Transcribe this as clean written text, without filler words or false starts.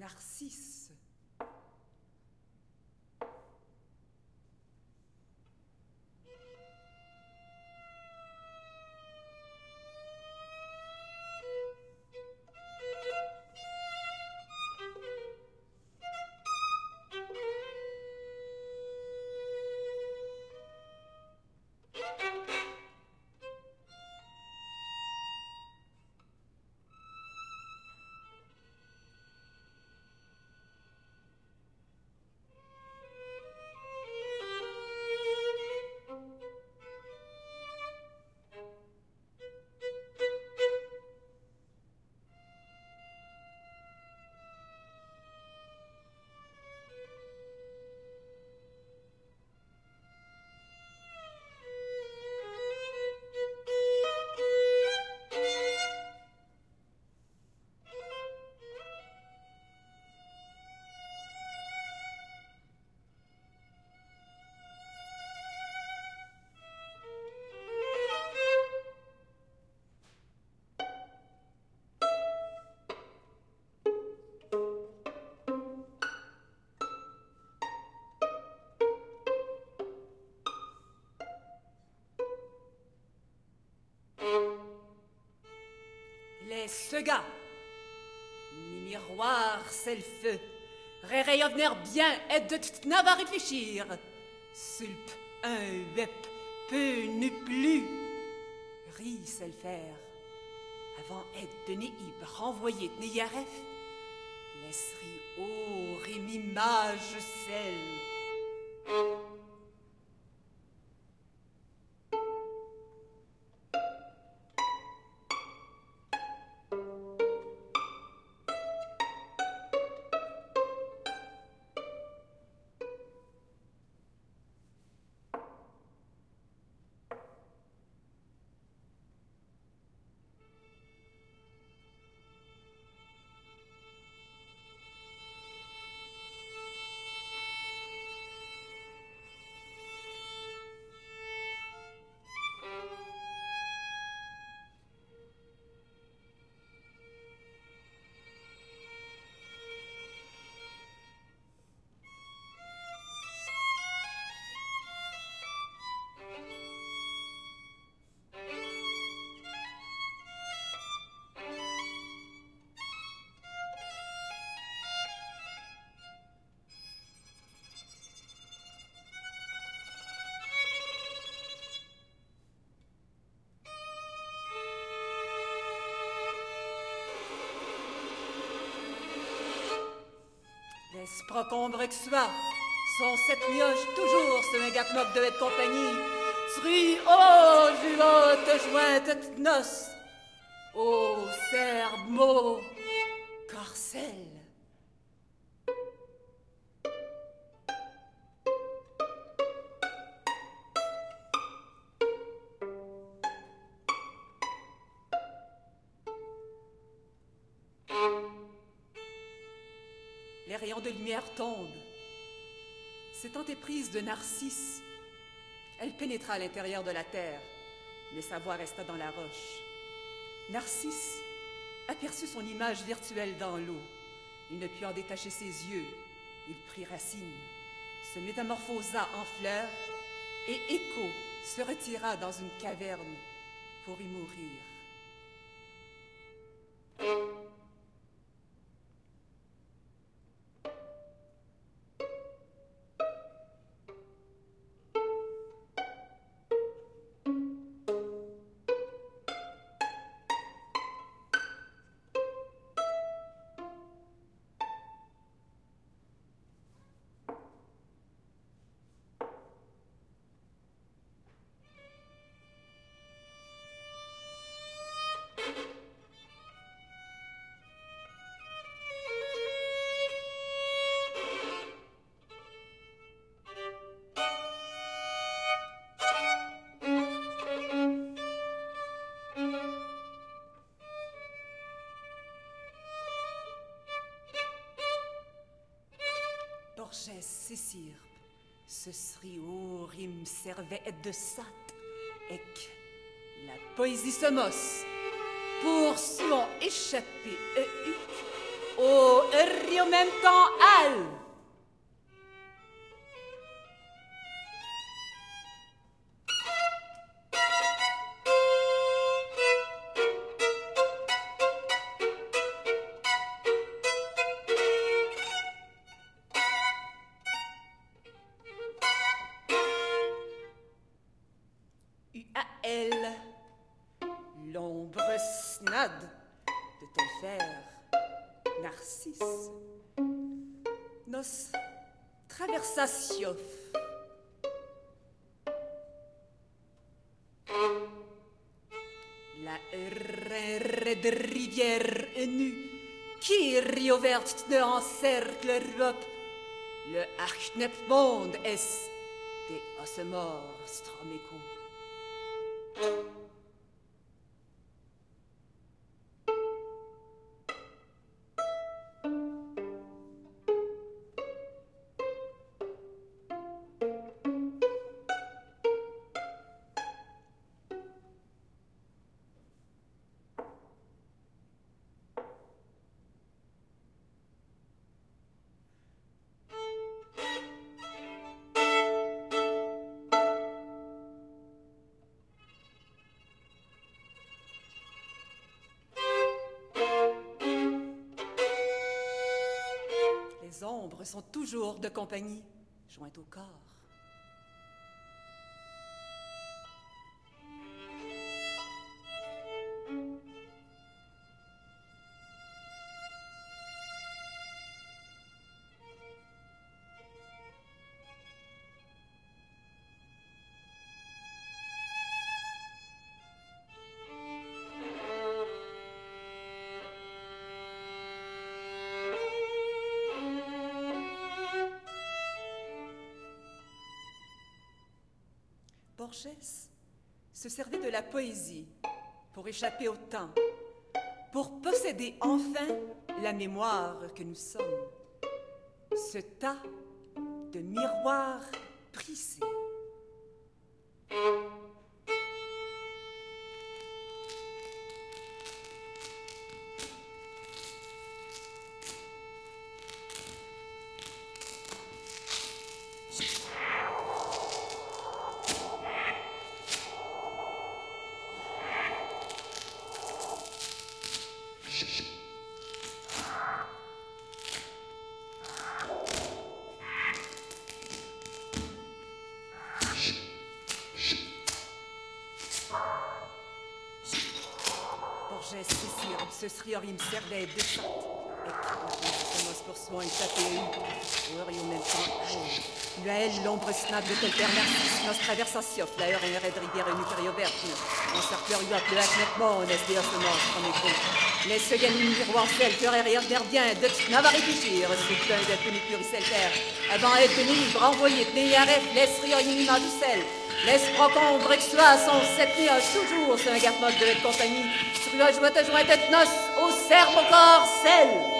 Narcisse. Ce gars, ni miroir, c'est le feu. Réreille venir bien, aide de toute n'a va réfléchir. Sulp, un wep, peu nu plus. Ris, c'est le faire. Avant aide de Néib, renvoyer de Néyaref. Laisserie, oh, rémimage, celle. Laisse procombre que soit, son sept mioches toujours ce mégat moque de être compagnie. Sri, oh, julote, jointe, noce, oh, serbe, mot, corcel. Les rayons de lumière tombent. S'étant éprise de Narcisse, elle pénétra à l'intérieur de la terre, mais sa voix resta dans la roche. Narcisse aperçut son image virtuelle dans l'eau. Il ne put en détacher ses yeux. Il prit racine, se métamorphosa en fleur, et Écho se retira dans une caverne pour y mourir. Borgès, Cécirpe, ce serait au rime servait de sat, et la poésie se mosse, pour son échapper au rio même temps al. UAL, l'ombre snade de tel fer, Narcisse, nos traversatiof. La de rivière nue qui rioverte de encercle Europe, le Archnepmond est des ossemors Stroméco. Les ombres sont toujours de compagnie, jointes au corps. Borges se servait de la poésie pour échapper au temps, pour posséder enfin la mémoire que nous sommes. Ce tas de miroirs brisés. Ce sriorium servait de sorte et commence pour soi une tapée ou même temps l'UAL, l'ombre snable de tel père Narcisse, nos traversatiof, la heure et red rivière et nucléo verte, en cercleur yuap, le hacknettement, on est des ossements, comme écho. Les seganis miroirs sel, cœur et rien gardien, de n'avarifichir, sous plein d'être tenu puricel terre, avant être tenu, renvoyé, tenir arrêt, laisse riorima du sel. Les procombre exois sont cette nuit toujours, c'est un garde-mode de la compagnie, sur la joie de joie tête noce, au cerveau corps sel.